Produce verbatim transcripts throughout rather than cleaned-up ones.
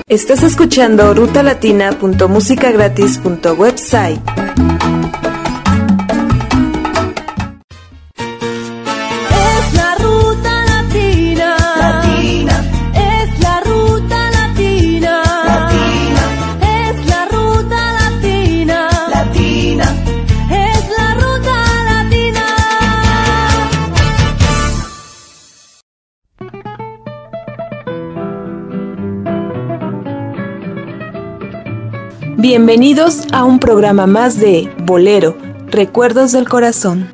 Estás escuchando ruta latina punto música gratis punto website. Es la ruta latina. Latina. Es la ruta latina. Latina. Es la ruta latina. Latina. Es la ruta latina. Bienvenidos a un programa más de Bolero, Recuerdos del Corazón.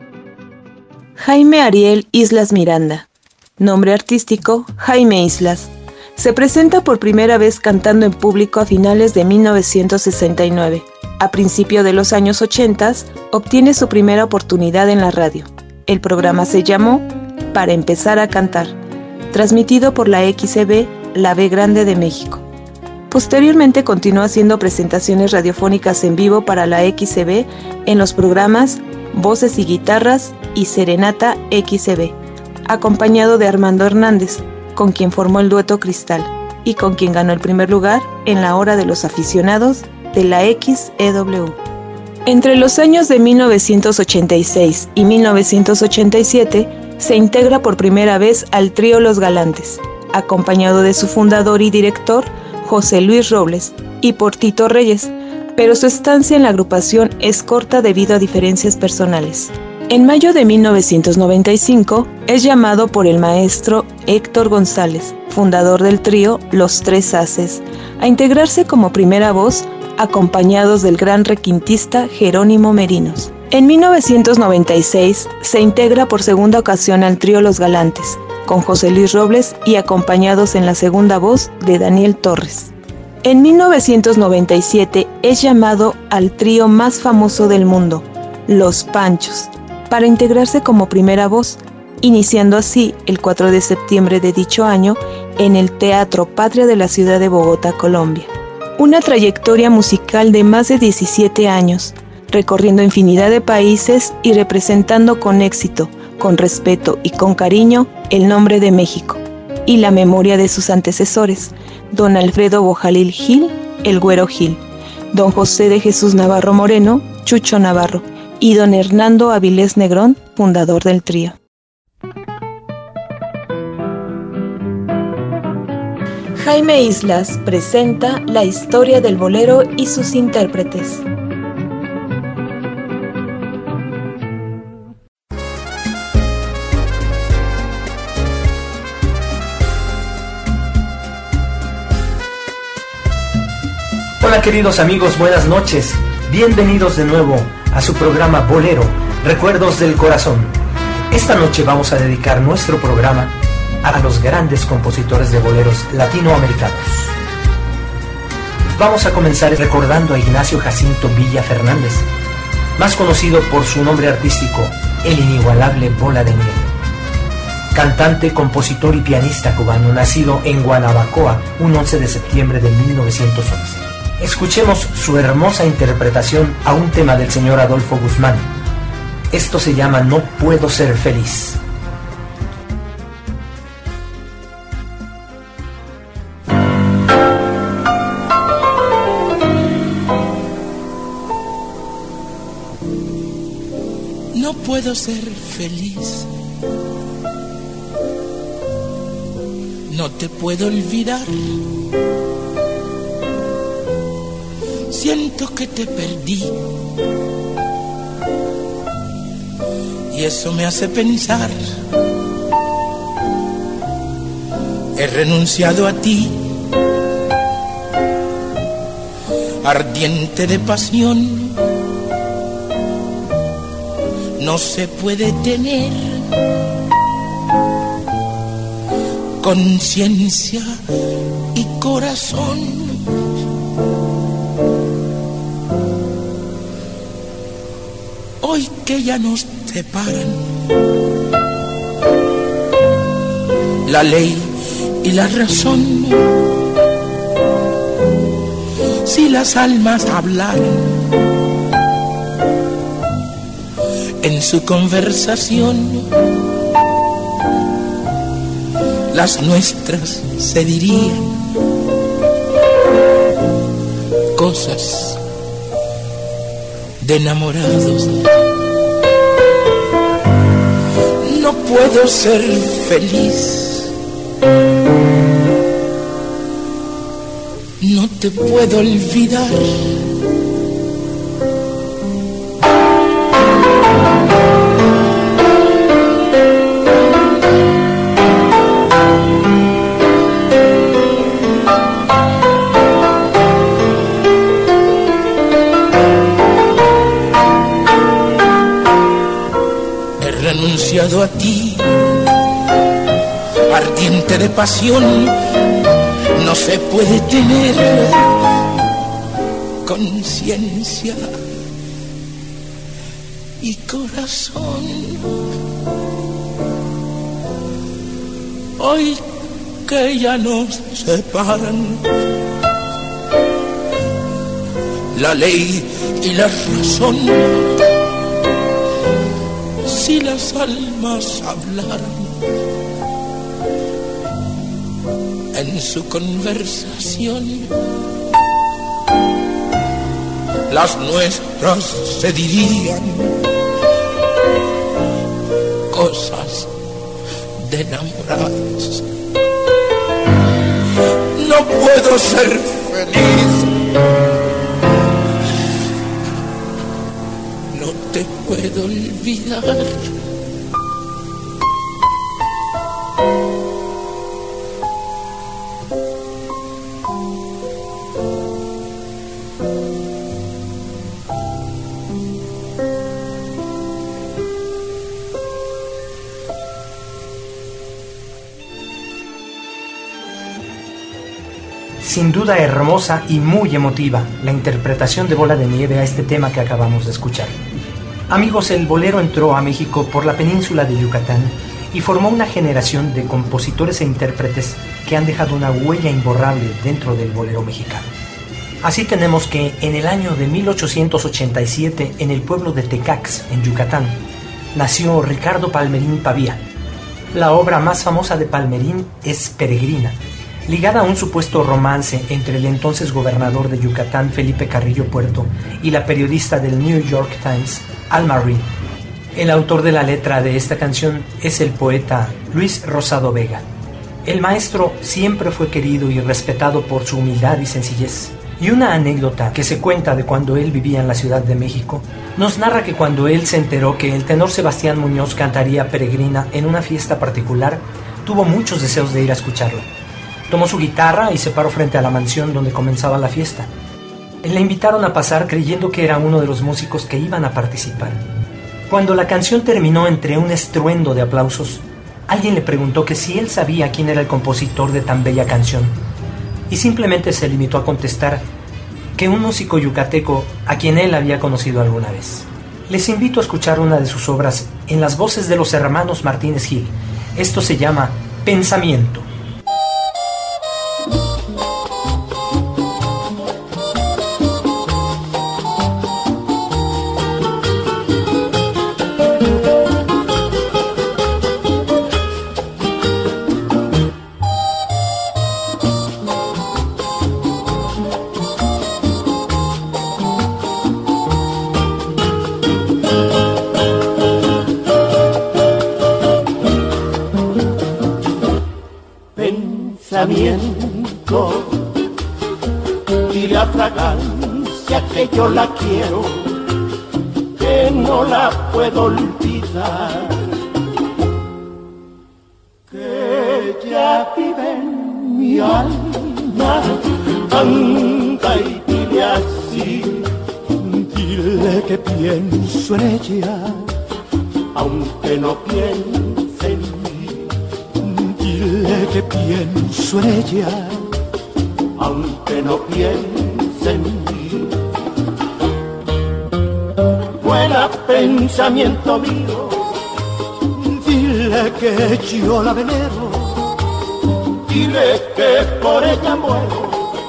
Jaime Ariel Islas Miranda, nombre artístico Jaime Islas, se presenta por primera vez cantando en público a finales de mil novecientos sesenta y nueve. A principios de los años ochenta, obtiene su primera oportunidad en la radio. El programa se llamó Para empezar a cantar, transmitido por la X C B, la B Grande de México. Posteriormente continuó haciendo presentaciones radiofónicas en vivo para la X C B en los programas Voces y Guitarras y Serenata X C B, acompañado de Armando Hernández, con quien formó el dueto Cristal y con quien ganó el primer lugar en la Hora de los Aficionados de la X E W. Entre los años de mil novecientos ochenta y seis y mil novecientos ochenta y siete se integra por primera vez al trío Los Galantes, acompañado de su fundador y director José Luis Robles y por Tito Reyes, pero su estancia en la agrupación es corta debido a diferencias personales. En mayo de mil novecientos noventa y cinco es llamado por el maestro Héctor González, fundador del trío Los Tres Haces, a integrarse como primera voz, acompañados del gran requintista Jerónimo Merinos. En mil novecientos noventa y seis se integra por segunda ocasión al trío Los Galantes, con José Luis Robles y acompañados en la segunda voz de Daniel Torres. En mil novecientos noventa y siete es llamado al trío más famoso del mundo, Los Panchos, para integrarse como primera voz, iniciando así el cuatro de septiembre de dicho año en el Teatro Patria de la ciudad de Bogotá, Colombia. Una trayectoria musical de más de diecisiete años, recorriendo infinidad de países y representando con éxito, con respeto y con cariño el nombre de México y la memoria de sus antecesores, don Alfredo Bojalil Gil, el Güero Gil, don José de Jesús Navarro Moreno, Chucho Navarro, y don Hernando Avilés Negrón, fundador del trío. Jaime Islas presenta la historia del bolero y sus intérpretes. Hola queridos amigos, buenas noches. Bienvenidos de nuevo a su programa Bolero, Recuerdos del Corazón. Esta noche vamos a dedicar nuestro programa a los grandes compositores de boleros latinoamericanos. Vamos a comenzar recordando a Ignacio Jacinto Villa Fernández, más conocido por su nombre artístico, el inigualable Bola de Nieve. Cantante, compositor y pianista cubano, nacido en Guanabacoa un once de septiembre de mil novecientos once. Escuchemos su hermosa interpretación a un tema del señor Adolfo Guzmán. Esto se llama No Puedo Ser Feliz. No puedo ser feliz, no te puedo olvidar. Siento que te perdí y eso me hace pensar. He renunciado a ti, ardiente de pasión. No se puede tener conciencia y corazón. Hoy que ya nos separan la ley y la razón, si las almas hablaran en su conversación, las nuestras se dirían cosas de enamorados. No puedo ser feliz, no te puedo olvidar. A ti, ardiente de pasión, no se puede tener conciencia y corazón. Hoy que ya nos separan la ley y la razón, si las almas hablaran en su conversación, las nuestras se dirían cosas de enamorados. No puedo ser feliz, no te puedo olvidar. Sin duda hermosa y muy emotiva la interpretación de Bola de Nieve a este tema que acabamos de escuchar. Amigos, el bolero entró a México por la península de Yucatán y formó una generación de compositores e intérpretes que han dejado una huella imborrable dentro del bolero mexicano. Así tenemos que en el año de mil ochocientos ochenta y siete, en el pueblo de Tecax, en Yucatán, nació Ricardo Palmerín Pavía. La obra más famosa de Palmerín es Peregrina, ligada a un supuesto romance entre el entonces gobernador de Yucatán, Felipe Carrillo Puerto, y la periodista del New York Times, Alma Reed. El autor de la letra de esta canción es el poeta Luis Rosado Vega. El maestro siempre fue querido y respetado por su humildad y sencillez. Y una anécdota que se cuenta de cuando él vivía en la Ciudad de México nos narra que cuando él se enteró que el tenor Sebastián Muñoz cantaría Peregrina en una fiesta particular, tuvo muchos deseos de ir a escucharlo. Tomó su guitarra y se paró frente a la mansión donde comenzaba la fiesta. Le invitaron a pasar creyendo que era uno de los músicos que iban a participar. Cuando la canción terminó entre un estruendo de aplausos, alguien le preguntó que si él sabía quién era el compositor de tan bella canción, y simplemente se limitó a contestar que un músico yucateco a quien él había conocido alguna vez. Les invito a escuchar una de sus obras en las voces de los hermanos Martínez Gil. Esto se llama Pensamiento. Y la fragancia que yo la quiero, que no la puedo olvidar, que ya vive en mi alma. Canta y dile así, dile que pienso en ella, aunque no piense en mí. Dile que pienso en ella, aunque no piense en mí. Vuela pensamiento mío, dile que yo la venero, dile que por ella muero.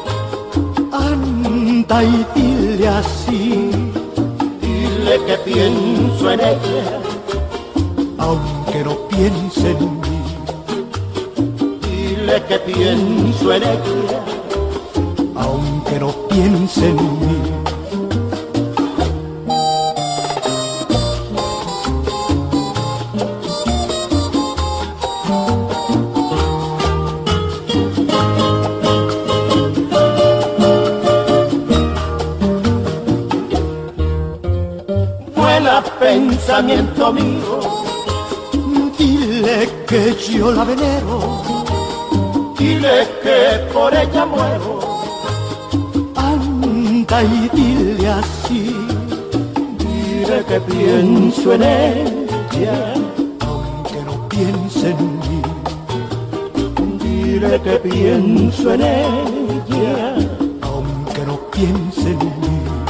Anda y dile así, dile que pienso en ella, aunque no piense en mí. Dile que pienso en ella, aunque aunque no piense en mí. Pensamiento mío, dile que yo la venero, dile que por ella muero. Anda y dile así, dile que pienso en ella, aunque no piense en mí. Dile que pienso en ella, aunque no piense en mí.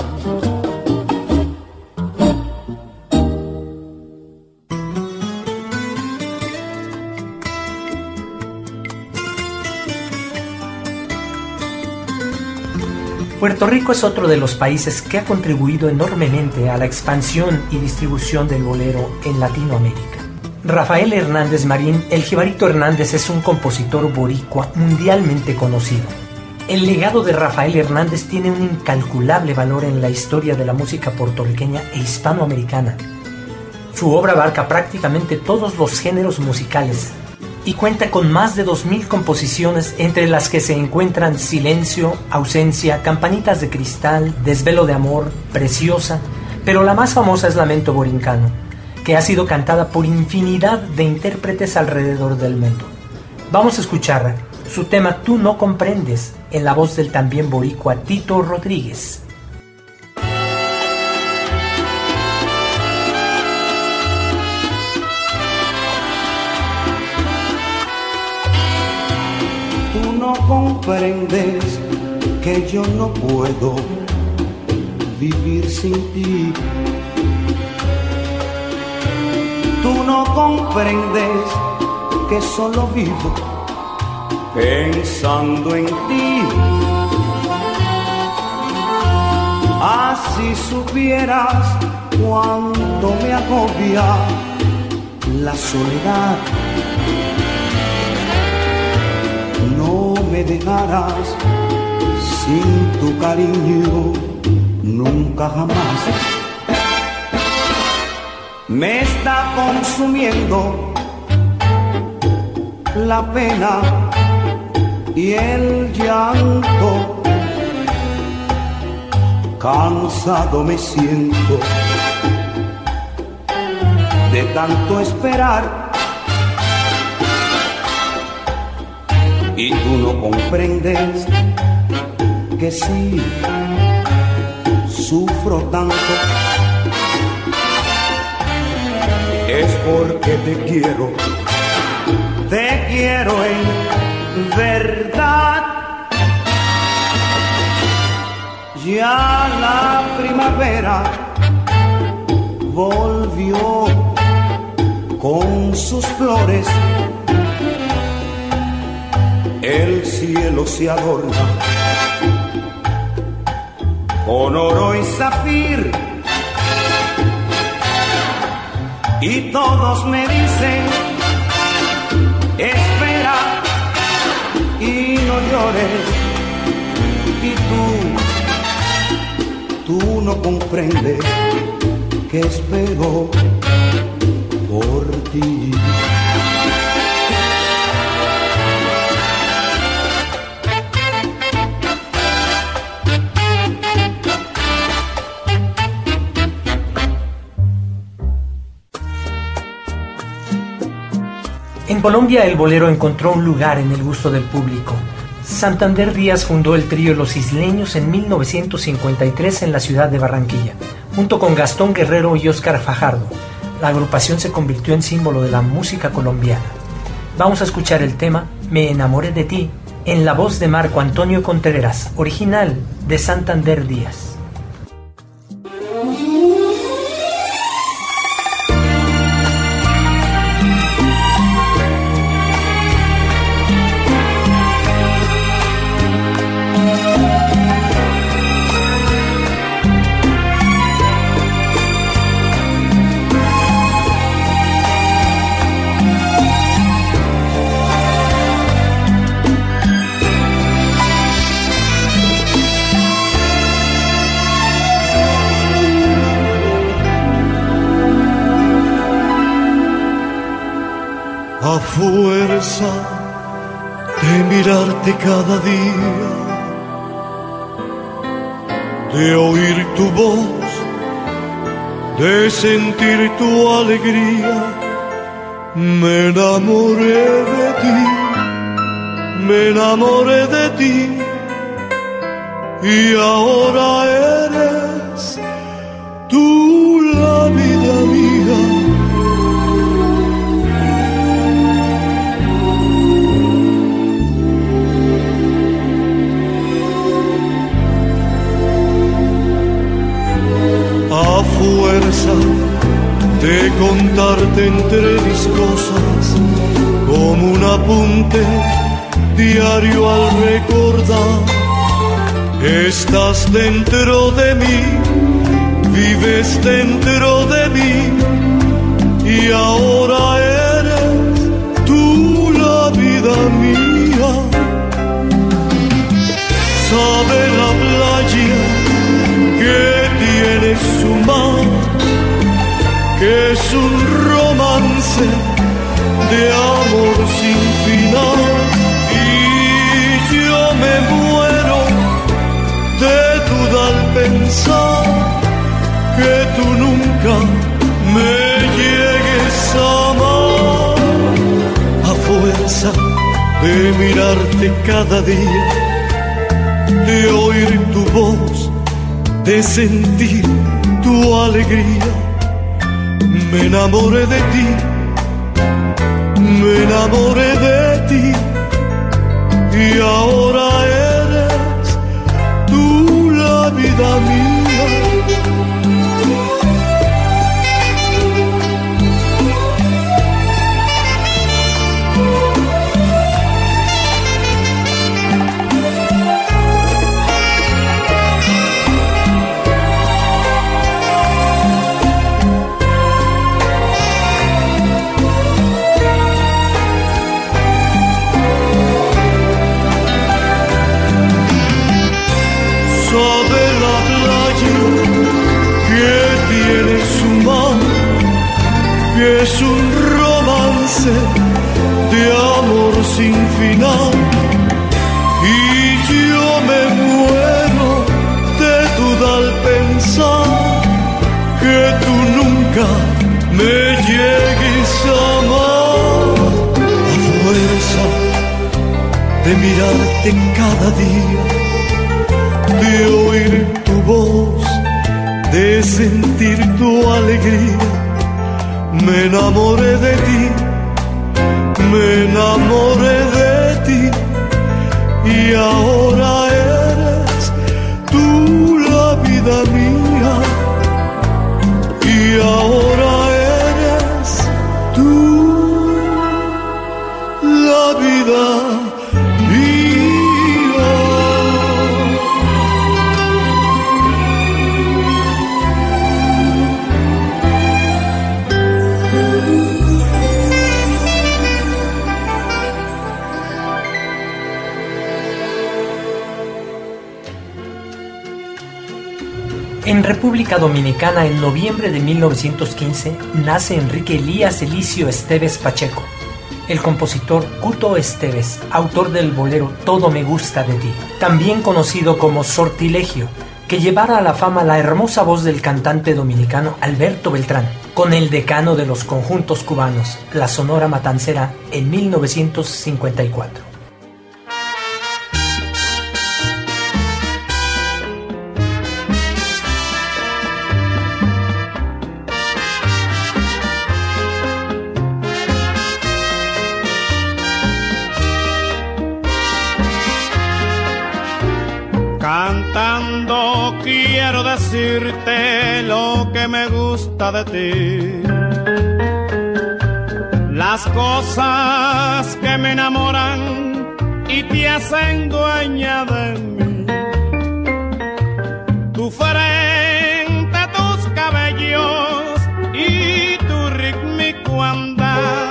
Puerto Rico es otro de los países que ha contribuido enormemente a la expansión y distribución del bolero en Latinoamérica. Rafael Hernández Marín, el Jibarito Hernández, es un compositor boricua mundialmente conocido. El legado de Rafael Hernández tiene un incalculable valor en la historia de la música puertorriqueña e hispanoamericana. Su obra abarca prácticamente todos los géneros musicales y cuenta con más de dos mil composiciones, entre las que se encuentran Silencio, Ausencia, Campanitas de Cristal, Desvelo de Amor, Preciosa, pero la más famosa es Lamento Borincano, que ha sido cantada por infinidad de intérpretes alrededor del mundo. Vamos a escuchar su tema Tú no comprendes, en la voz del también boricua Tito Rodríguez. Tú no comprendes que yo no puedo vivir sin ti. Tú no comprendes que solo vivo pensando en ti. Así supieras cuánto me agobia la soledad. No me dejarás sin tu cariño, nunca jamás. Me está consumiendo la pena y el llanto. Cansado me siento de tanto esperar. Y tú no comprendes que sí, sufro tanto. Es porque te quiero, te quiero en verdad. Ya la primavera volvió con sus flores. El cielo se adorna con oro y zafir, y todos me dicen, espera y no llores. Y tú, tú no comprendes que espero por ti. En Colombia el bolero encontró un lugar en el gusto del público. Santander Díaz fundó el trío Los Isleños en mil novecientos cincuenta y tres en la ciudad de Barranquilla, junto con Gastón Guerrero y Óscar Fajardo. La agrupación se convirtió en símbolo de la música colombiana. Vamos a escuchar el tema Me enamoré de ti, en la voz de Marco Antonio Contreras, original de Santander Díaz. a fuerza de mirarte cada día, de oír tu voz, de sentir tu alegría, me enamoré de ti, me enamoré de ti, y ahora eres tú la vida mía. A fuerza de contarte entre mis cosas, como un apunte diario al recordar, estás dentro de mí, vives dentro de mí, y ahora eres tú la vida mía. Sabe la playa que tiene su mar, que es un romance de amor sin final, y yo me muero de duda al pensar que tú nunca me llegues a amar. A fuerza de mirarte cada día, de oír tu voz, de sentir tu alegría, me enamoré de ti, me enamoré de ti, y ahora eres tú la vida mía. Sabe la playa que tiene su mar, que es un romance de amor sin final, y yo me muero de duda al pensar que tú nunca me llegues a amar. A fuerza de mirarte cada día, de oír tu voz, de sentir tu alegría, me enamoré de ti, me enamoré de ti, y ahora eres tú la vida mía, y ahora eres tú la vida mía. En República Dominicana, en noviembre de mil novecientos quince, nace Enrique Elías Elicio Esteves Pacheco, el compositor Cuto Esteves, autor del bolero Todo me gusta de ti, también conocido como Sortilegio, que llevara a la fama la hermosa voz del cantante dominicano Alberto Beltrán, con el decano de los conjuntos cubanos, la Sonora Matancera, en mil novecientos cincuenta y cuatro. Cantando quiero decirte lo que me gusta de ti, las cosas que me enamoran y te hacen dueña de mí. Tu frente, tus cabellos y tu rítmico andar,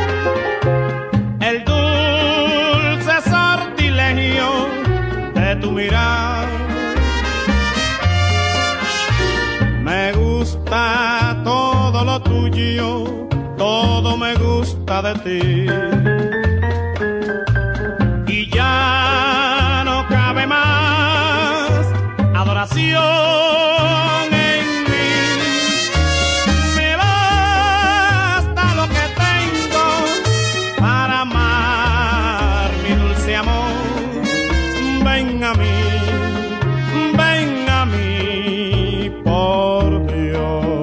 el dulce sortilegio de tu mirar. Me gusta todo lo tuyo, todo me gusta gusta de ti. Y ya no cabe más adoración en mí. Me basta lo que tengo para amar mi dulce amor. Ven a mí, ven a mí, por Dios.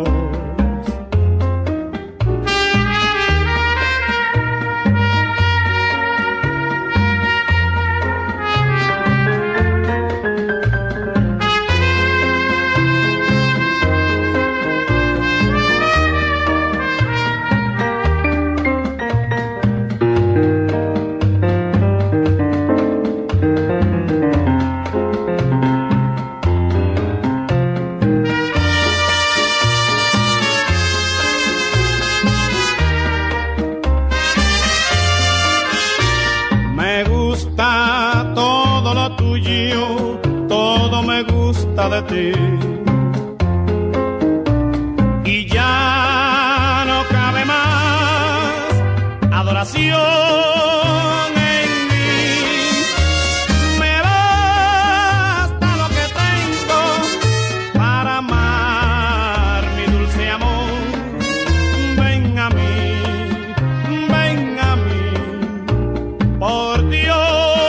De ti. Y ya no cabe más adoración en mí. Me basta lo que tengo para amar mi dulce amor. Ven a mí, ven a mí, por Dios.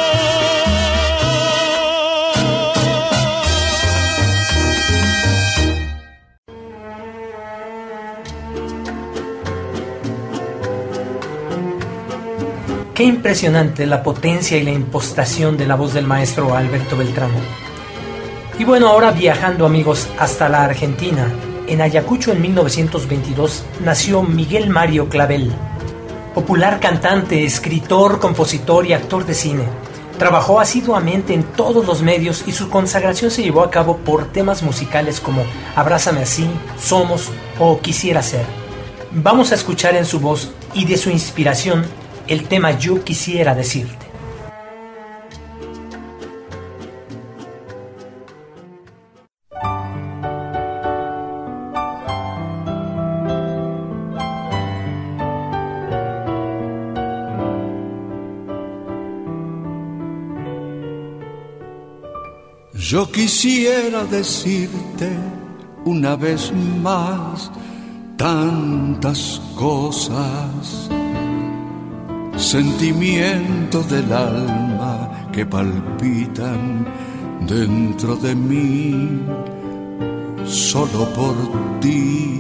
Qué impresionante la potencia y la impostación de la voz del maestro Alberto Beltrán. Y bueno, ahora viajando, amigos, hasta la Argentina. En Ayacucho, en mil novecientos veintidós, nació Miguel Mario Clavel, popular cantante, escritor, compositor y actor de cine. Trabajó asiduamente en todos los medios y su consagración se llevó a cabo por temas musicales como Abrázame así, Somos o Quisiera ser. Vamos a escuchar en su voz y de su inspiración el tema Yo Quisiera Decirte. Yo quisiera decirte una vez más tantas cosas, sentimientos del alma que palpitan dentro de mí, solo por ti.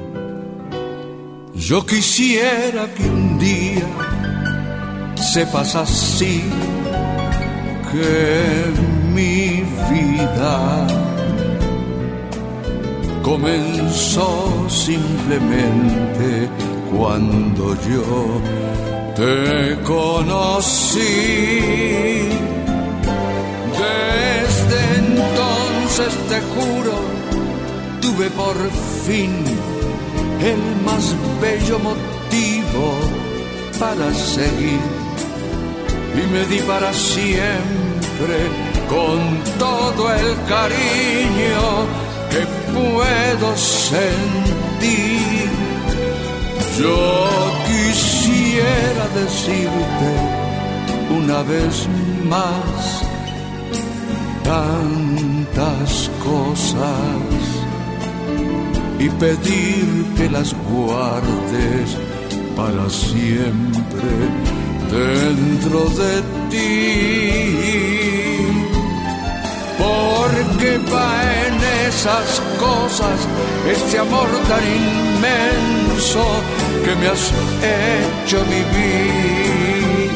Yo quisiera que un día sepas así que mi vida comenzó simplemente cuando yo te conocí. Desde entonces te juro, tuve por fin el más bello motivo para seguir y me di para siempre con todo el cariño que puedo sentir. Yo quisiera decirte una vez más tantas cosas y pedir que las guardes para siempre dentro de ti. Porque va en esas cosas este amor tan inmenso que me has hecho vivir.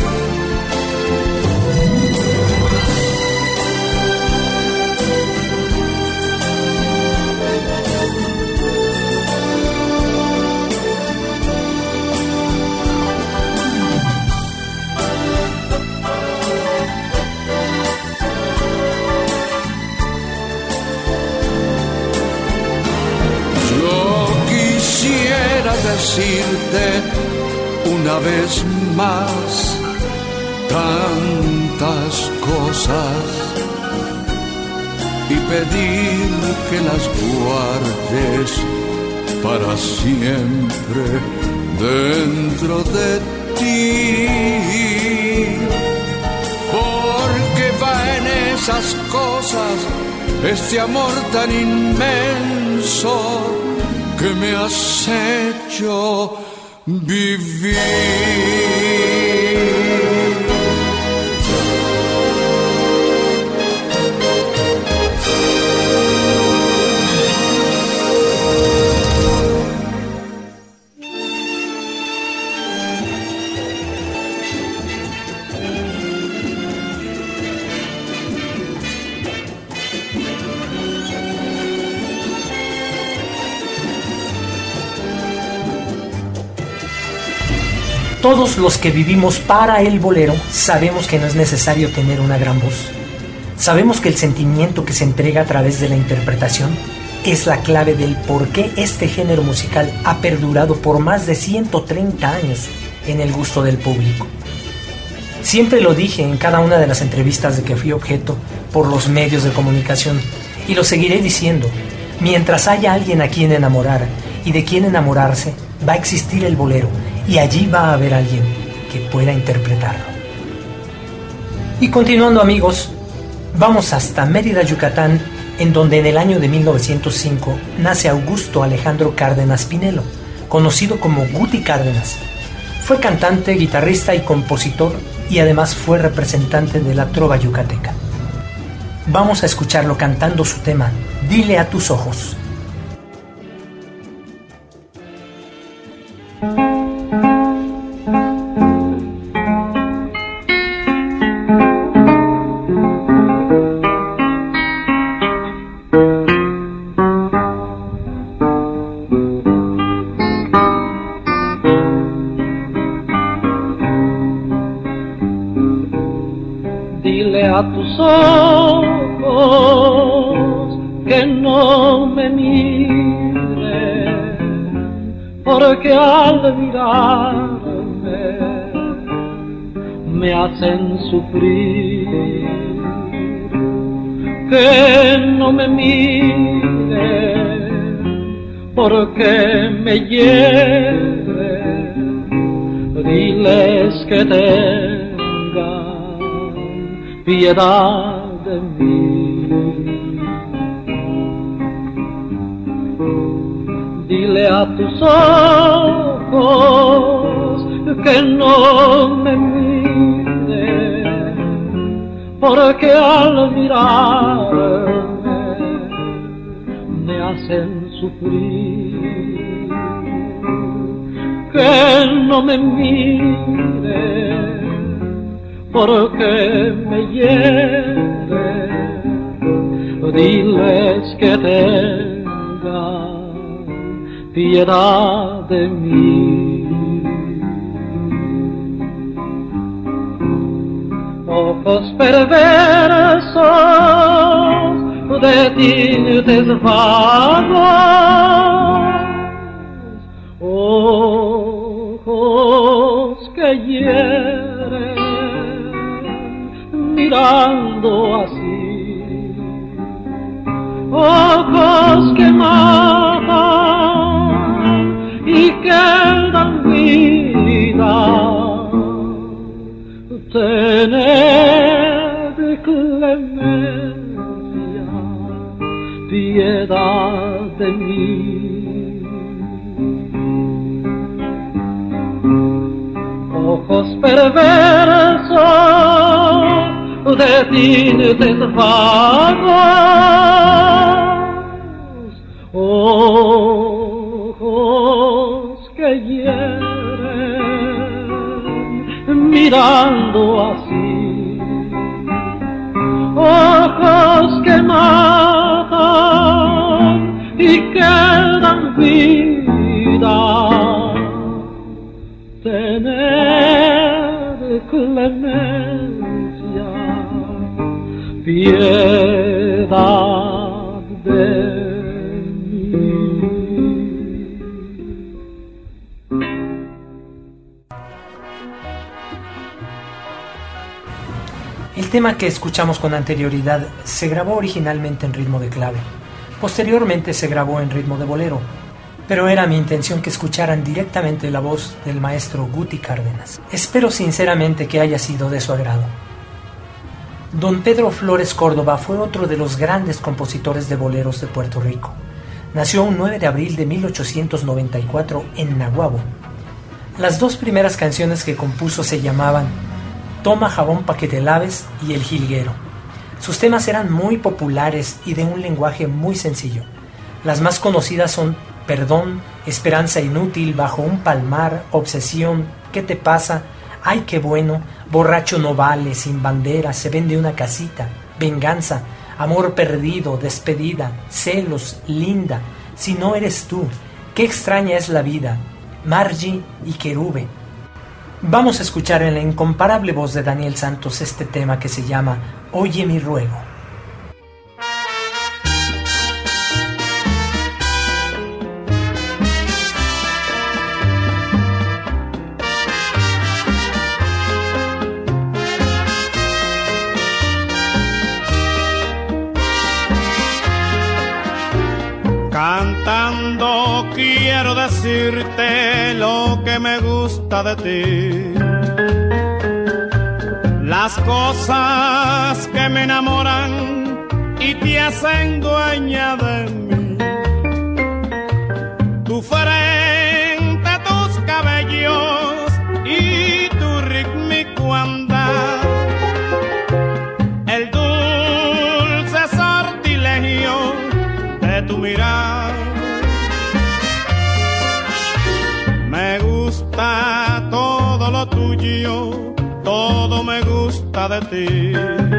Decirte una vez más tantas cosas y pedir que las guardes para siempre dentro de ti, porque va en esas cosas este amor tan inmenso que me has hecho vivir. Todos los que vivimos para el bolero sabemos que no es necesario tener una gran voz. Sabemos que el sentimiento que se entrega a través de la interpretación es la clave del por qué este género musical ha perdurado por más de ciento treinta años en el gusto del público. Siempre lo dije en cada una de las entrevistas de que fui objeto por los medios de comunicación, y lo seguiré diciendo: mientras haya alguien a quien enamorar y de quien enamorarse, va a existir el bolero, y allí va a haber alguien que pueda interpretarlo. Y continuando, amigos, vamos hasta Mérida, Yucatán, en donde en el año de mil novecientos cinco nace Augusto Alejandro Cárdenas Pinelo, conocido como Guti Cárdenas. Fue cantante, guitarrista y compositor, y además fue representante de la trova yucateca. Vamos a escucharlo cantando su tema Dile a tus ojos. Dile a tus ojos que no me miren, porque al mirarme me hacen sufrir. Que no me miren, porque me hieren. Diles que tengan piedad de mí. Dile a tus ojos que no me miren, porque al mirarme me hacen sufrir. Que no me miren, porque me hieren. Diles que tengan piedad de mí. Ojos perversos de tintes vagos, ojos que hieren mirando así, ojos que matan y que dan vida. Tened clemencia, piedad de mí. Ojos perversos de tintes vagos, ojos que hieren mirando así, ojos que matan y que dan vida. Tener clemencia, piedad de mí. El tema que escuchamos con anterioridad se grabó originalmente en ritmo de clave. Posteriormente se grabó en ritmo de bolero. pero era mi intención que escucharan directamente la voz del maestro Guti Cárdenas. Espero sinceramente que haya sido de su agrado. Don Pedro Flores Córdoba fue otro de los grandes compositores de boleros de Puerto Rico. Nació un nueve de abril de mil ochocientos noventa y cuatro en Naguabo. Las dos primeras canciones que compuso se llamaban Toma jabón pa' que te laves y El Jilguero. Sus temas eran muy populares y de un lenguaje muy sencillo. Las más conocidas son Perdón, Esperanza Inútil, Bajo un Palmar, Obsesión, ¿Qué te pasa? Ay, qué bueno, Borracho no vale, Sin bandera, Se vende una casita, Venganza, Amor perdido, Despedida, Celos, Linda, Si no eres tú, Qué extraña es la vida, Margie y Querube. Vamos a escuchar en la incomparable voz de Daniel Santos este tema que se llama Oye mi ruego. Cantando quiero decirte lo que me gusta de ti, las cosas que me enamoran y te hacen dueña de mí. Tu frente, tus cabellos y tu rítmico andar, el dulce sortilegio de tu mirar. Me gusta todo lo tuyo, todo me gusta de ti.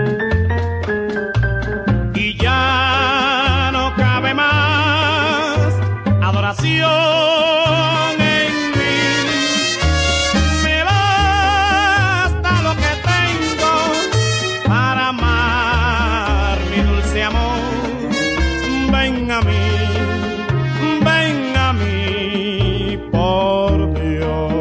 Y ya no cabe más adoración en mí. Me basta lo que tengo para amar mi dulce amor. Ven a mí, ven a mí, por Dios.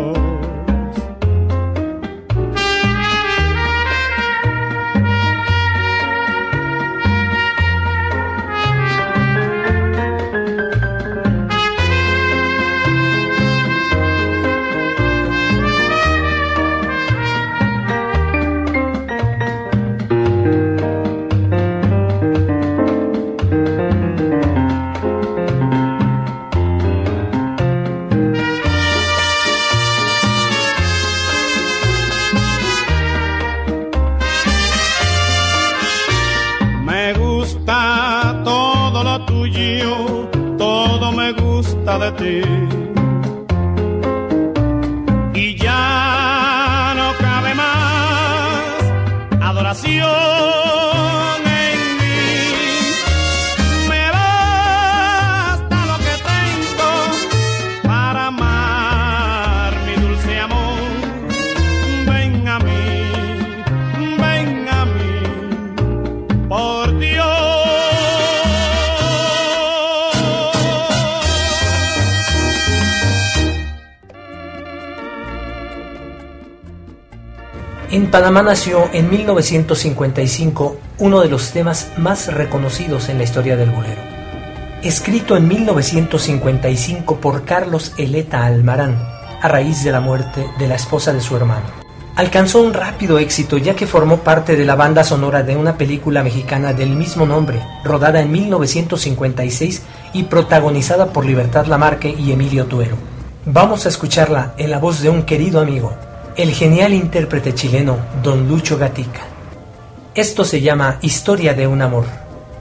De ti. Y ya no cabe más adoración en mí. Me basta lo que tengo para amar mi dulce amor. Ven a mí, ven a mí, por Dios. En Panamá nació en mil novecientos cincuenta y cinco uno de los temas más reconocidos en la historia del bolero. Escrito en mil novecientos cincuenta y cinco por Carlos Eleta Almarán, a raíz de la muerte de la esposa de su hermano. Alcanzó un rápido éxito ya que formó parte de la banda sonora de una película mexicana del mismo nombre, rodada en mil novecientos cincuenta y seis y protagonizada por Libertad Lamarque y Emilio Tuero. Vamos a escucharla en la voz de un querido amigo, el genial intérprete chileno Don Lucho Gatica. Esto se llama Historia de un amor.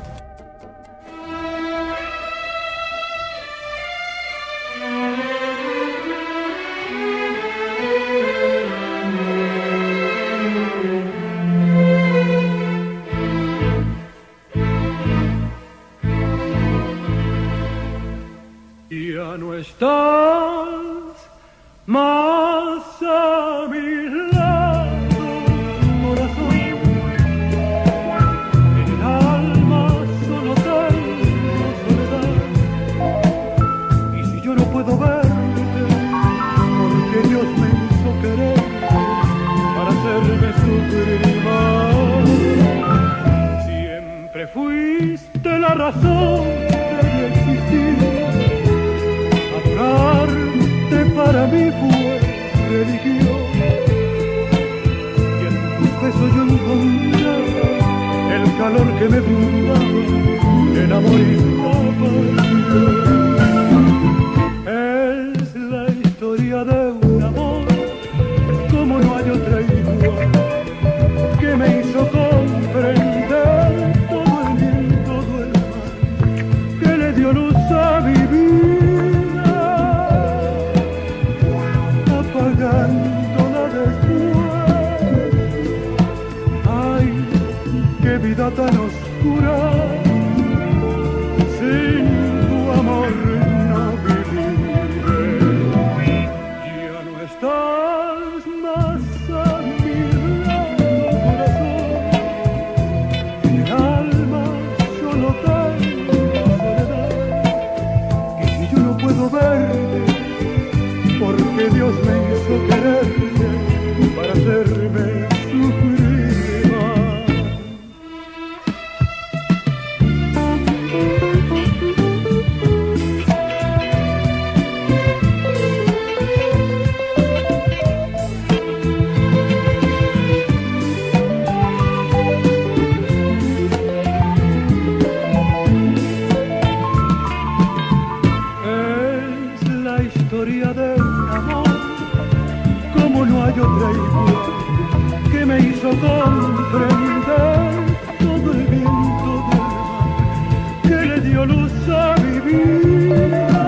Ya no estás más a mi lado, corazón. En el alma solo tengo soledad. Y si yo no puedo verte, porque Dios me hizo querer para hacerme sufrir más. Siempre fuiste la razón de mi existir. para mí fue religión. Y en tus besos yo encontraba el calor que me brindaba el amor y la pasión. Es la historia de un amor como no hay otra igual, que me hizo comprender todo el bien, todo el mal, que le dio luz a mi vida, apagándola después. Ay, qué vida tan oscura, sin tu amor no viviré. Ya no estás más a mi lado, corazón. En el alma solo tengo soledad. Y si yo no puedo verte, porque Dios me hizo quererte para hacerme sufrir más. Otra igual, que me hizo comprender todo el bien, todo el mal, que le dio luz a mi vida,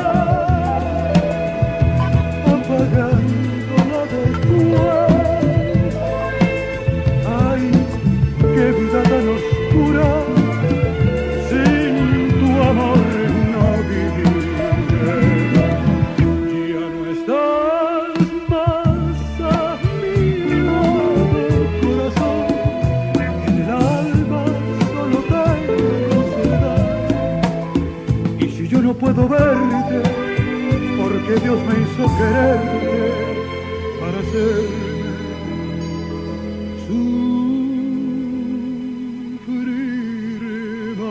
apagándola después. Ay, qué vida tan oscura, sin tu amor no viviré. Ya no estás más a mi lado, corazón. En el alma solo tengo soledad. Y si yo no puedo verte, porque Dios me hizo quererte para hacerme sufrir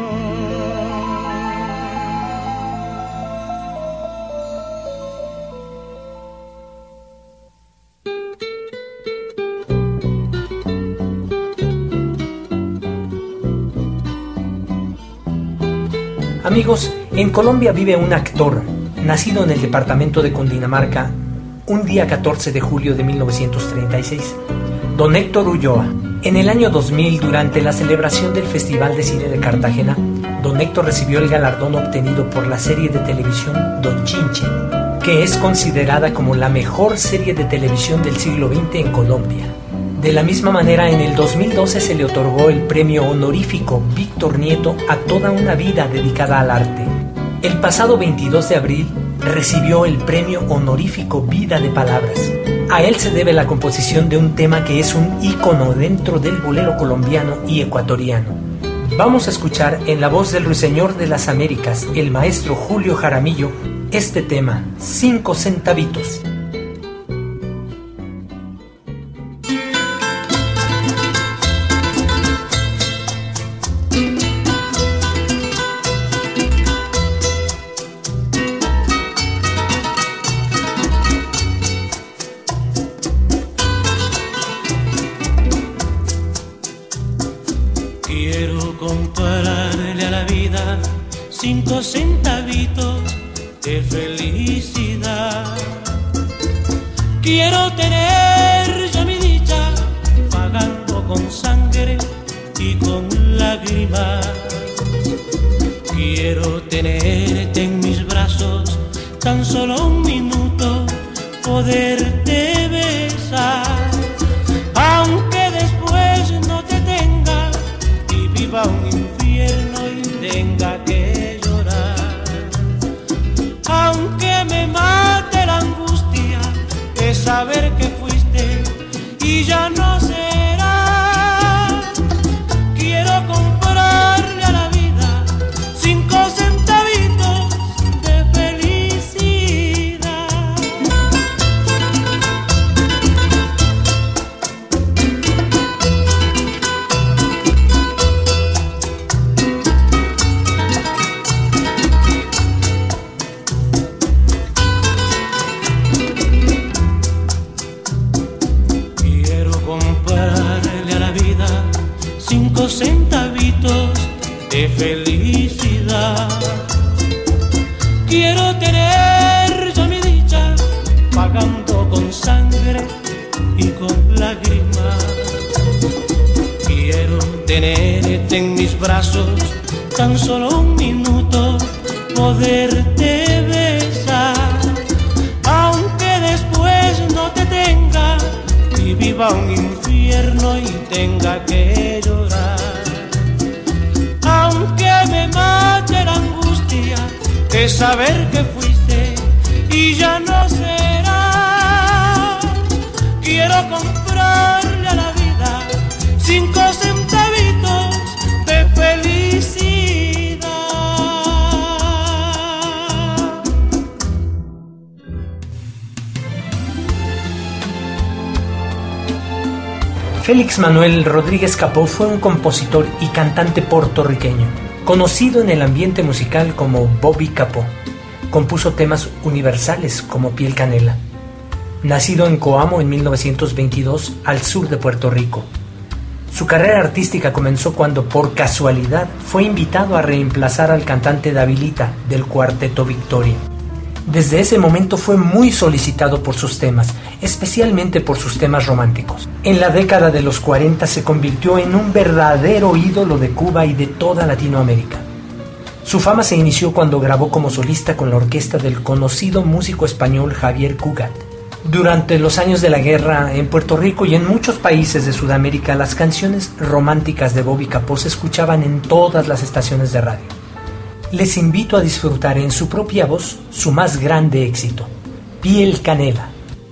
Amigos, en Colombia vive un actor, nacido en el departamento de Cundinamarca, un día catorce de julio de mil novecientos treinta y seis, don Héctor Ulloa. En el año dos mil, durante la celebración del Festival de Cine de Cartagena, don Héctor recibió el galardón obtenido por la serie de televisión Don Chinche, que es considerada como la mejor serie de televisión del siglo veinte en Colombia. De la misma manera, en el dos mil doce se le otorgó el premio honorífico Víctor Nieto a toda una vida dedicada al arte. El pasado veintidós de abril recibió el premio honorífico Vida de Palabras. A él se debe la composición de un tema que es un ícono dentro del bolero colombiano y ecuatoriano. Vamos a escuchar en la voz del Ruiseñor de las Américas, el maestro Julio Jaramillo, este tema, Cinco Centavitos. Quiero comprarle a la vida cinco centavitos de felicidad. Quiero tener yo mi dicha pagando con sangre y con lágrimas. Quiero tenerte en mis brazos tan solo un minuto, poderte besar, aunque después no te tenga y viva un infierno y tenga que llorar, aunque me mate la angustia de saber que fuiste y ya no será. Quiero comprarle a la vida cinco centavitos de felicidad. cinco centavitos de felicidad. Quiero tener yo mi dicha pagando con sangre y con lágrimas. Quiero tenerte en mis brazos tan solo un minuto, poderte besar, aunque después no te tenga y viva un infierno y tenga que llorar. Aunque me mate la angustia de saber que fuiste y ya no será, quiero comprarle a la vida cinco centavitos de felicidad. Félix Manuel Rodríguez Capó fue un compositor y cantante puertorriqueño, conocido en el ambiente musical como Bobby Capó. Compuso temas universales como Piel Canela. Nacido en Coamo en mil novecientos veintidós, al sur de Puerto Rico. Su carrera artística comenzó cuando, por casualidad, fue invitado a reemplazar al cantante Davilita del Cuarteto Victoria. Desde ese momento fue muy solicitado por sus temas, especialmente por sus temas románticos. En la década de los cuarenta se convirtió en un verdadero ídolo de Cuba y de toda Latinoamérica. Su fama se inició cuando grabó como solista con la orquesta del conocido músico español Javier Cugat. Durante los años de la guerra, en Puerto Rico y en muchos países de Sudamérica, las canciones románticas de Bobby Capó se escuchaban en todas las estaciones de radio. Les invito a disfrutar en su propia voz su más grande éxito, Piel Canela.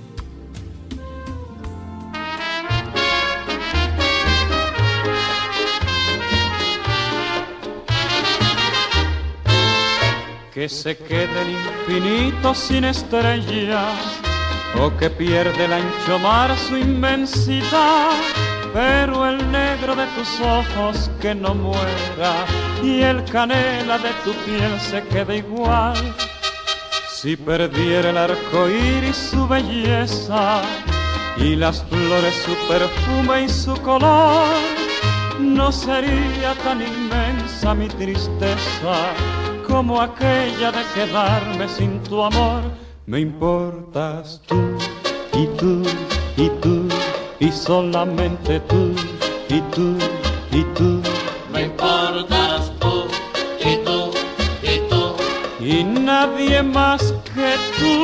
Que se quede el infinito sin estrellas, o que pierde el ancho mar su inmensidad, pero el negro de tus ojos que no muera y el canela de tu piel se quede igual. Si perdiera el arco iris su belleza y las flores su perfume y su color, no sería tan inmensa mi tristeza como aquella de quedarme sin tu amor. Me importas tú, y tú, y tú, y solamente tú, y tú, y tú. Me importas tú, y tú, y tú, y nadie más que tú.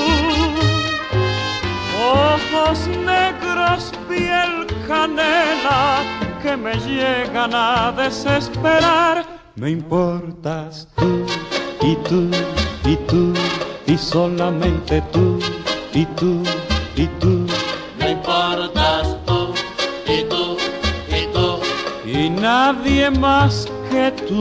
Ojos negros, piel canela, que me llegan a desesperar. Me importas tú, y tú, y tú, y solamente tú, y tú, y tú. Me importas tú, y tú, y tú, y nadie más que tú.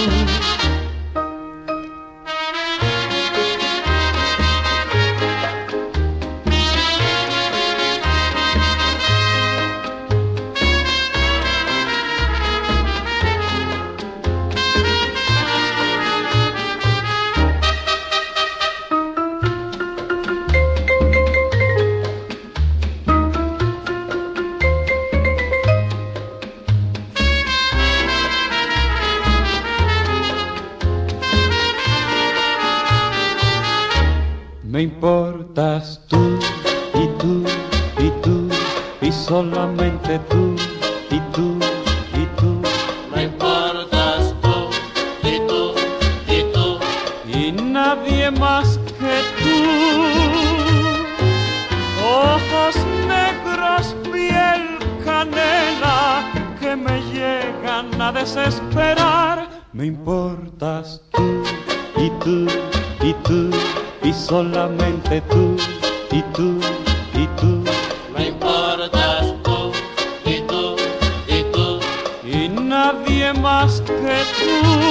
Me importas tú, y tú, y tú, y solamente tú, y tú, y tú. me importas tú, y tú, y tú, y nadie más que tú. Ojos negros, piel canela, que me llegan a desesperar. Me importas tú, y tú, y tú, y solamente tú, y tú, y tú. me importas tú, y tú, y tú, y nadie más que tú.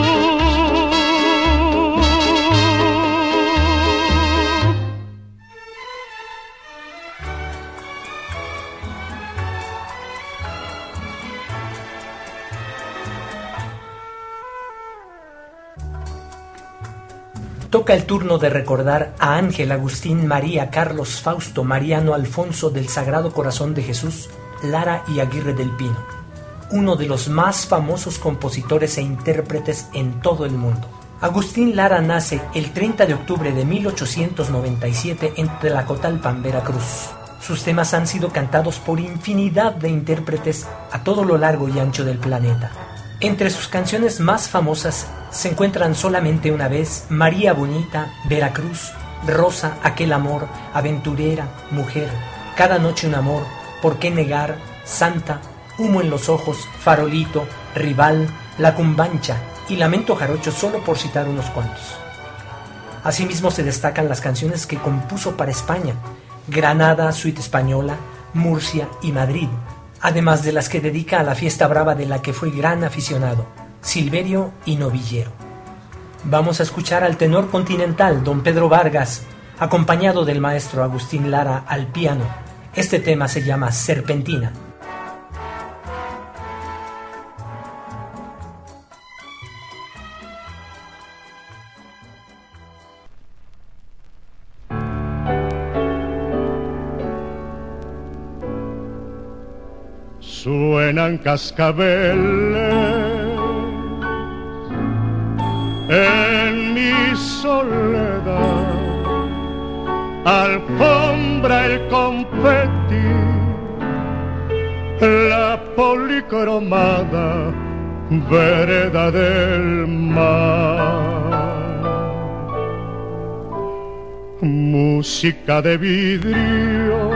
Toca el turno de recordar a Ángel, Agustín, María, Carlos, Fausto, Mariano, Alfonso del Sagrado Corazón de Jesús, Lara y Aguirre del Pino. uno de los más famosos compositores e intérpretes en todo el mundo. Agustín Lara nace el treinta de octubre de mil ochocientos noventa y siete en Tlacotalpan, Veracruz. Sus temas han sido cantados por infinidad de intérpretes a todo lo largo y ancho del planeta. Entre sus canciones más famosas se encuentran Solamente una vez, María Bonita, Veracruz, Rosa, Aquel amor, Aventurera, Mujer, Cada noche un amor, ¿Por qué negar?, Santa, Humo en los ojos, Farolito, Rival, La Cumbancha y Lamento Jarocho, solo por citar unos cuantos. Asimismo se destacan las canciones que compuso para España: Granada, Suite Española, Murcia y Madrid, además de las que dedica a la fiesta brava de la que fue gran aficionado, Silverio y Novillero. Vamos a escuchar al tenor continental don Pedro Vargas, acompañado del maestro Agustín Lara al piano. Este tema se llama Serpentina. Suenan cascabeles en mi soledad, alfombra el confeti, la policromada vereda del mar. Música de vidrio,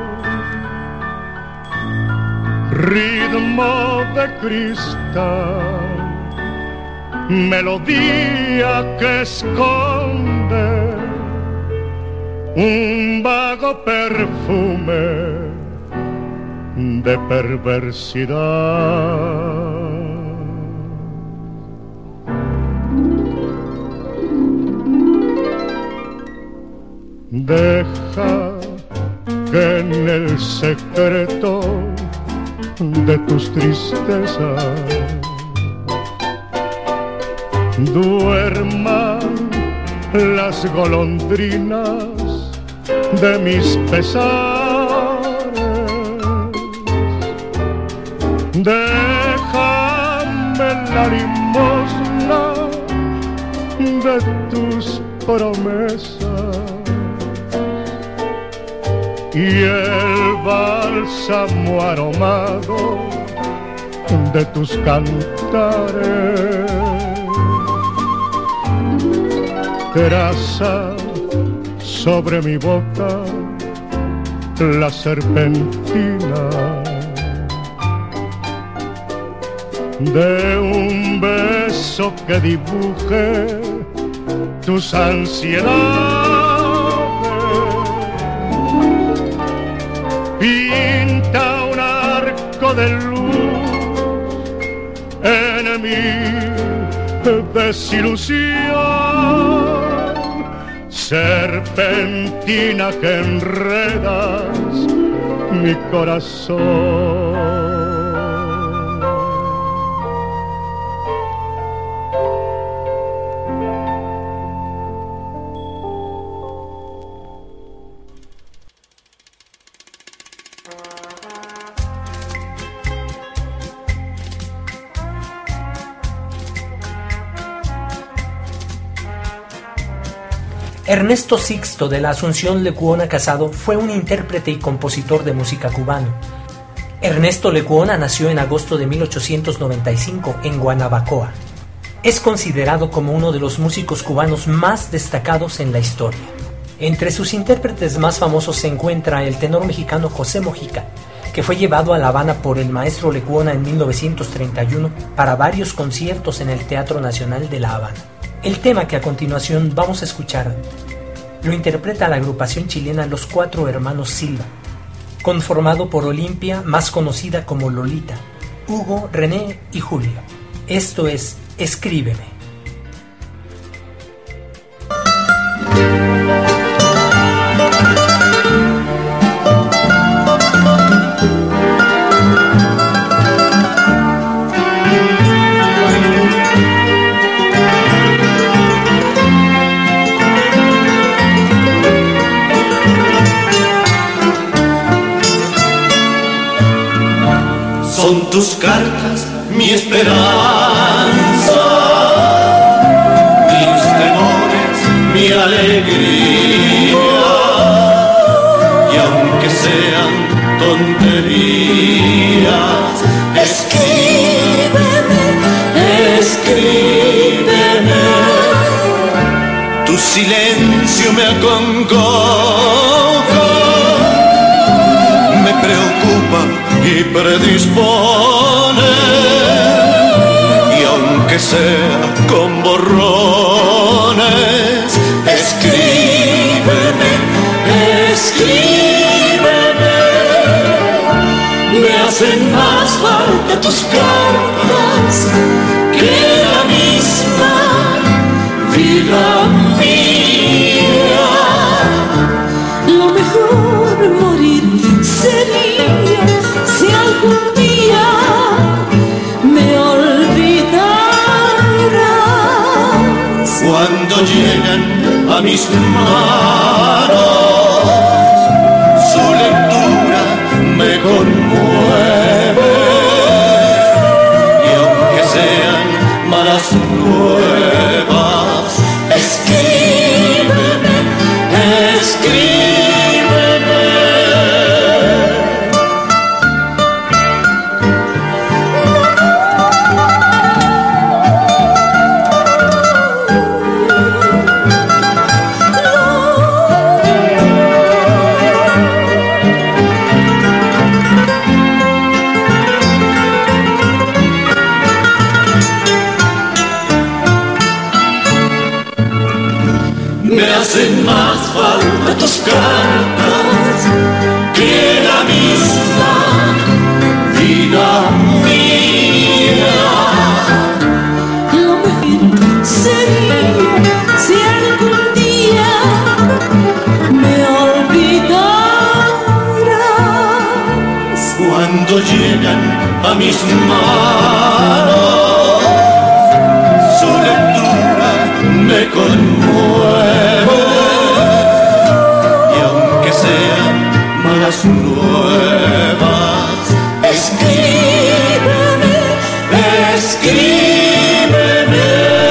ritmo de cristal, melodía que esconde un vago perfume de perversidad. Deja que en el secreto de tus tristezas duerman las golondrinas de mis pesares. Déjame la limosna de tus promesas y el bálsamo aromado de tus cantares. Traza sobre mi boca la serpentina de un beso que dibuje tus ansiedades. Pinta un arco de luz en mi desilusión, serpentina que enredas mi corazón. Ernesto Sixto de la Asunción Lecuona Casado fue un intérprete y compositor de música cubano. Ernesto Lecuona nació en agosto de mil ochocientos noventa y cinco en Guanabacoa. Es considerado como uno de los músicos cubanos más destacados en la historia. Entre sus intérpretes más famosos se encuentra el tenor mexicano José Mojica, que fue llevado a La Habana por el maestro Lecuona en mil novecientos treinta y uno para varios conciertos en el Teatro Nacional de La Habana. El tema que a continuación vamos a escuchar lo interpreta la agrupación chilena Los Cuatro Hermanos Silva, conformado por Olimpia, más conocida como Lolita, Hugo, René y Julio. Esto es Escríbeme. Son tus cartas mi esperanza, mis temores mi alegría, y aunque sean tonterías, escríbeme, escríbeme. Tu silencio me acongoja, me preocupa y predispone, y aunque sea con borrones, escríbeme, escríbeme. Me hacen más falta tus cartas que la misma vida mía. Lo mejor morir sería si algún día me olvidaras. Cuando llegan a mis manos, su lectura me conmueve, y aunque sean malas nuevas, escríbeme, escríbeme. Me hacen más falta tus cartas que la misma vida mía. Lo mejor sería si algún día me olvidaras. Cuando llegan a mis manos, su lectura me conmueve, y aunque sean malas nuevas, escríbeme, escríbeme.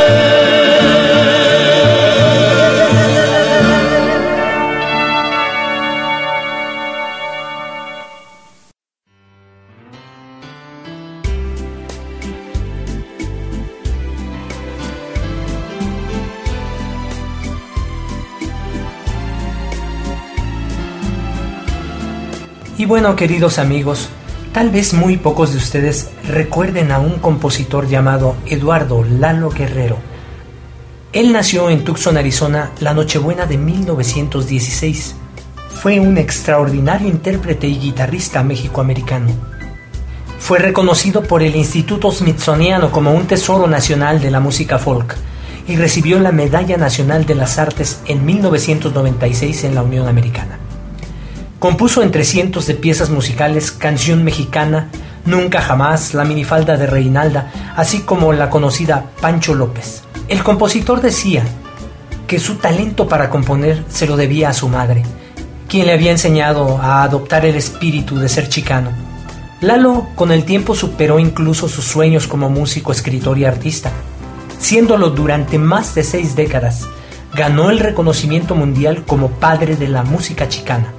Y bueno, queridos amigos, tal vez muy pocos de ustedes recuerden a un compositor llamado Eduardo Lalo Guerrero. Él nació en Tucson, Arizona, la Nochebuena de mil novecientos dieciséis. Fue un extraordinario intérprete y guitarrista mexicoamericano. Fue reconocido por el Instituto Smithsoniano como un tesoro nacional de la música folk y recibió la Medalla Nacional de las Artes en mil novecientos noventa y seis en la Unión Americana. Compuso entre cientos de piezas musicales Canción Mexicana, Nunca Jamás, La Minifalda de Reinalda, así como la conocida Pancho López. El compositor decía que su talento para componer se lo debía a su madre, quien le había enseñado a adoptar el espíritu de ser chicano. Lalo con el tiempo superó incluso sus sueños como músico, escritor y artista. Siéndolo durante más de seis décadas, ganó el reconocimiento mundial como padre de la música chicana.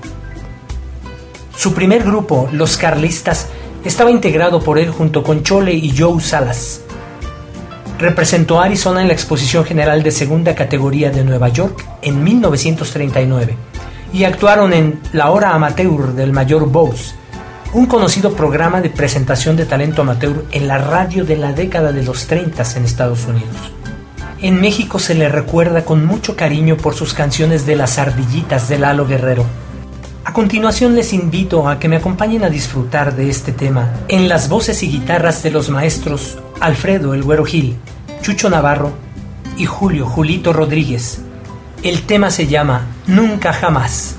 Su primer grupo, Los Carlistas, estaba integrado por él junto con Chole y Joe Salas. Representó a Arizona en la Exposición General de Segunda Categoría de Nueva York en mil novecientos treinta y nueve y actuaron en La Hora Amateur del Mayor Bose, un conocido programa de presentación de talento amateur en la radio de la década de los treinta en Estados Unidos. En México se le recuerda con mucho cariño por sus canciones de Las Ardillitas de Lalo Guerrero. A continuación les invito a que me acompañen a disfrutar de este tema en las voces y guitarras de los maestros Alfredo El Güero Gil, Chucho Navarro y Julio Julito Rodríguez. El tema se llama Nunca Jamás.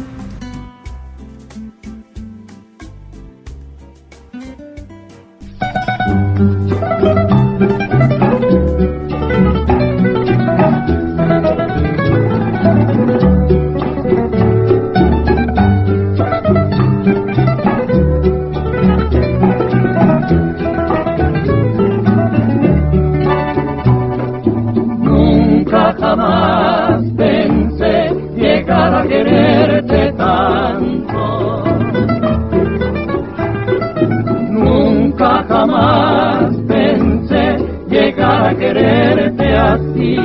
quererte así.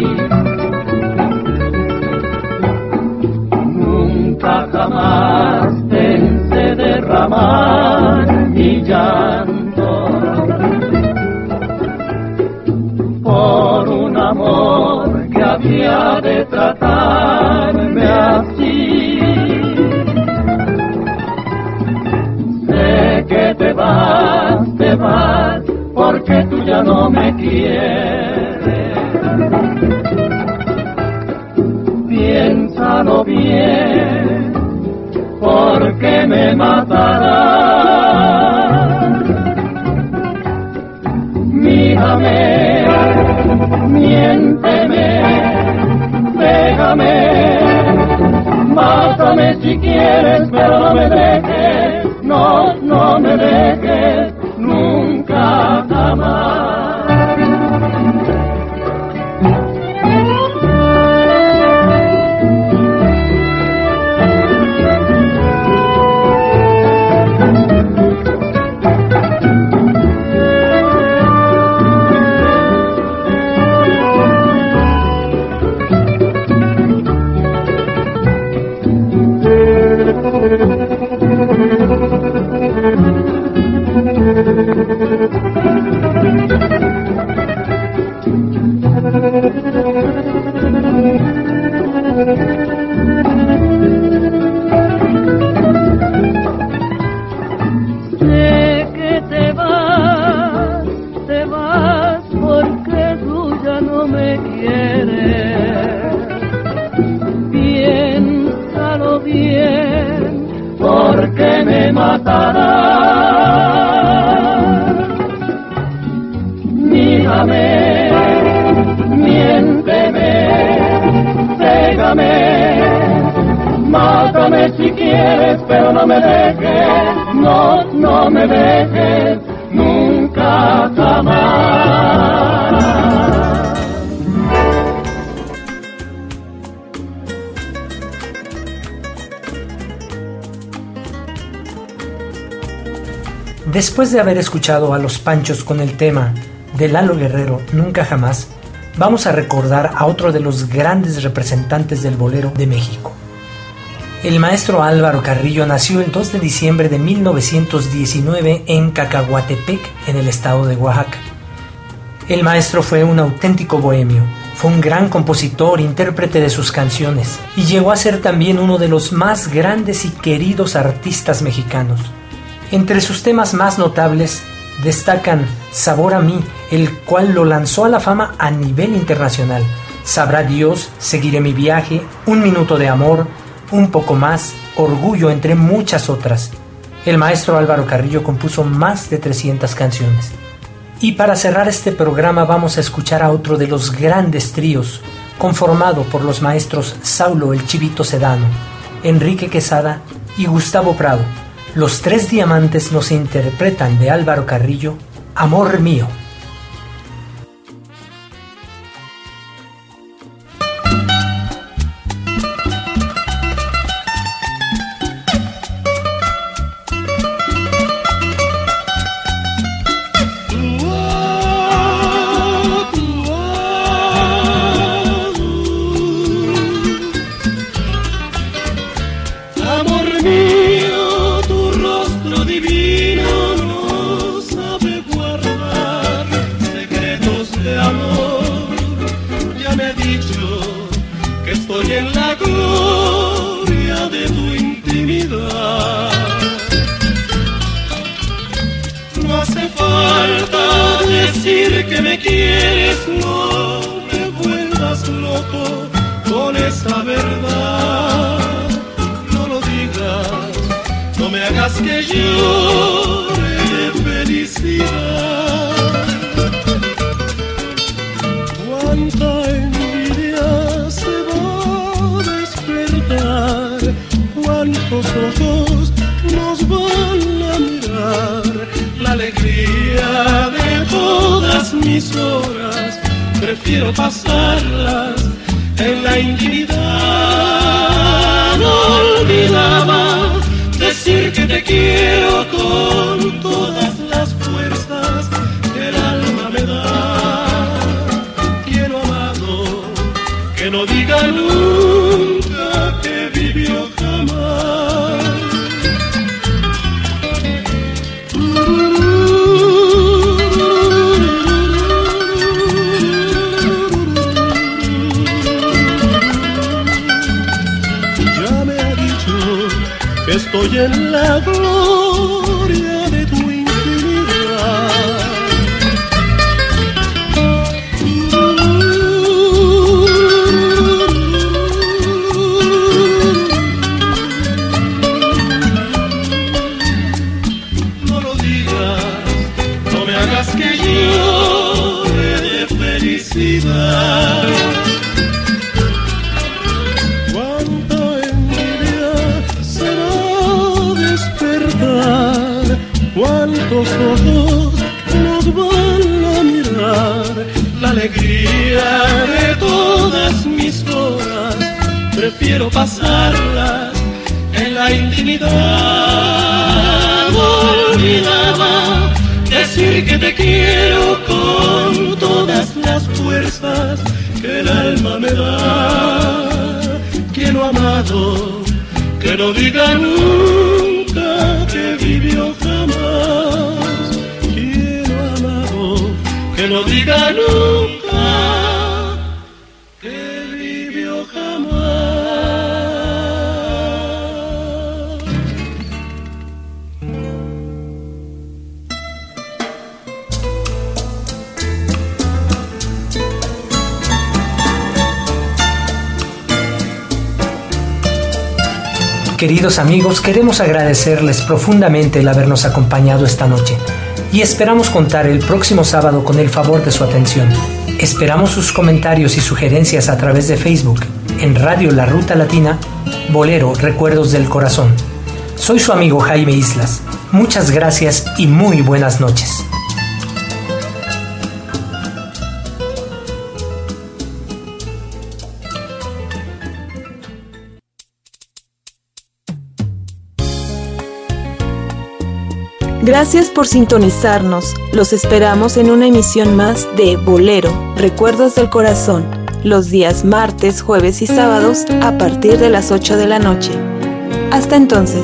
Nunca jamás pensé derramar mi llanto por un amor que había de tratarme así. Sé que te vas, te vas, porque tú ya no me quieres. Piénsalo bien, porque me matarás. Mírame, miénteme, pégame, mátame si quieres, pero no me dejes, no, no me dejes, nunca jamás. Sé que te vas, te vas porque tú ya no me quieres. Piénsalo bien, porque me matarás. Mírame, miénteme, pégame, mátame si quieres, pero no me dejes, no, no me dejes, nunca jamás. Después de haber escuchado a Los Panchos con el tema de Lalo Guerrero, Nunca Jamás, vamos a recordar a otro de los grandes representantes del bolero de México. El maestro Álvaro Carrillo nació el dos de diciembre de mil novecientos diecinueve en Cacahuatepec, en el estado de Oaxaca. El maestro fue un auténtico bohemio, fue un gran compositor, intérprete de sus canciones, y llegó a ser también uno de los más grandes y queridos artistas mexicanos. Entre sus temas más notables destacan Sabor a mí, el cual lo lanzó a la fama a nivel internacional, Sabrá Dios, Seguiré mi viaje, Un minuto de amor, Un poco más, Orgullo, entre muchas otras. El maestro Álvaro Carrillo compuso más de trescientas canciones. Y para cerrar este programa vamos a escuchar a otro de los grandes tríos, conformado por los maestros Saulo el Chivito Sedano, Enrique Quesada y Gustavo Prado. Los Tres Diamantes nos interpretan de Álvaro Carrillo, Amor mío. Que me quieres, no me vuelvas loco con esa verdad. No lo digas, no me hagas que llore de felicidad. Cuánta envidia se va a despertar, cuántos ojos nos van a mirar. La alegría de todas mis horas prefiero pasarlas en la intimidad. No olvidaba decir que te quiero con todas las fuerzas que el alma me da. en la gloria de tu infinidad. No lo digas, no me hagas que llore de felicidad. ¿Cuántos ojos nos van a mirar? La alegría de todas mis horas prefiero pasarlas en la intimidad. Olvidaba decir que te quiero con todas las fuerzas que el alma me da. Quiero amado que no diga nunca que vivió jamás. Quiero amado que no diga nunca que vivió jamás. Queridos amigos, queremos agradecerles profundamente el habernos acompañado esta noche y esperamos contar el próximo sábado con el favor de su atención. Esperamos sus comentarios y sugerencias a través de Facebook, en Radio La Ruta Latina, Bolero, Recuerdos del Corazón. Soy su amigo Jaime Islas. Muchas gracias y muy buenas noches. Gracias por sintonizarnos. Los esperamos en una emisión más de Bolero, Recuerdos del Corazón, los días martes, jueves y sábados a partir de las ocho de la noche. Hasta entonces.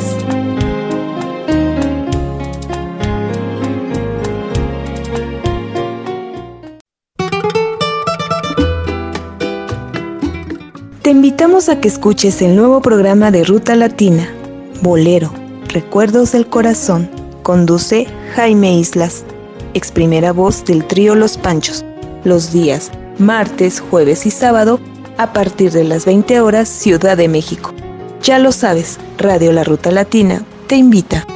Te invitamos a que escuches el nuevo programa de Ruta Latina, Bolero, Recuerdos del Corazón. Conduce Jaime Islas, ex primera voz del trío Los Panchos, los días martes, jueves y sábado a partir de las veinte horas, Ciudad de México. Ya lo sabes, Radio La Ruta Latina te invita.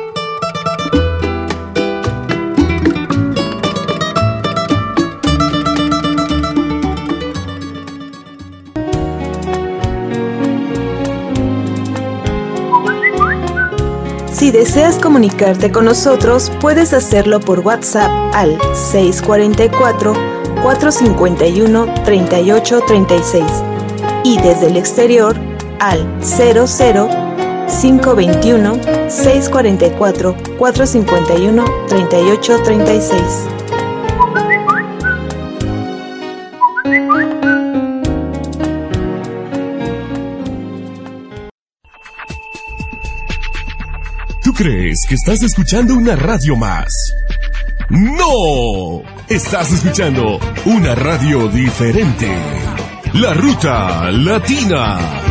Si deseas comunicarte con nosotros, puedes hacerlo por WhatsApp al seis cuatro cuatro, cuatro cinco uno, tres ocho tres seis y desde el exterior al cero cero, cinco dos uno, seis cuatro cuatro, cuatro cinco uno, tres ocho tres seis. ¿Tú crees que estás escuchando una radio más? ¡No! Estás escuchando una radio diferente. La Ruta Latina.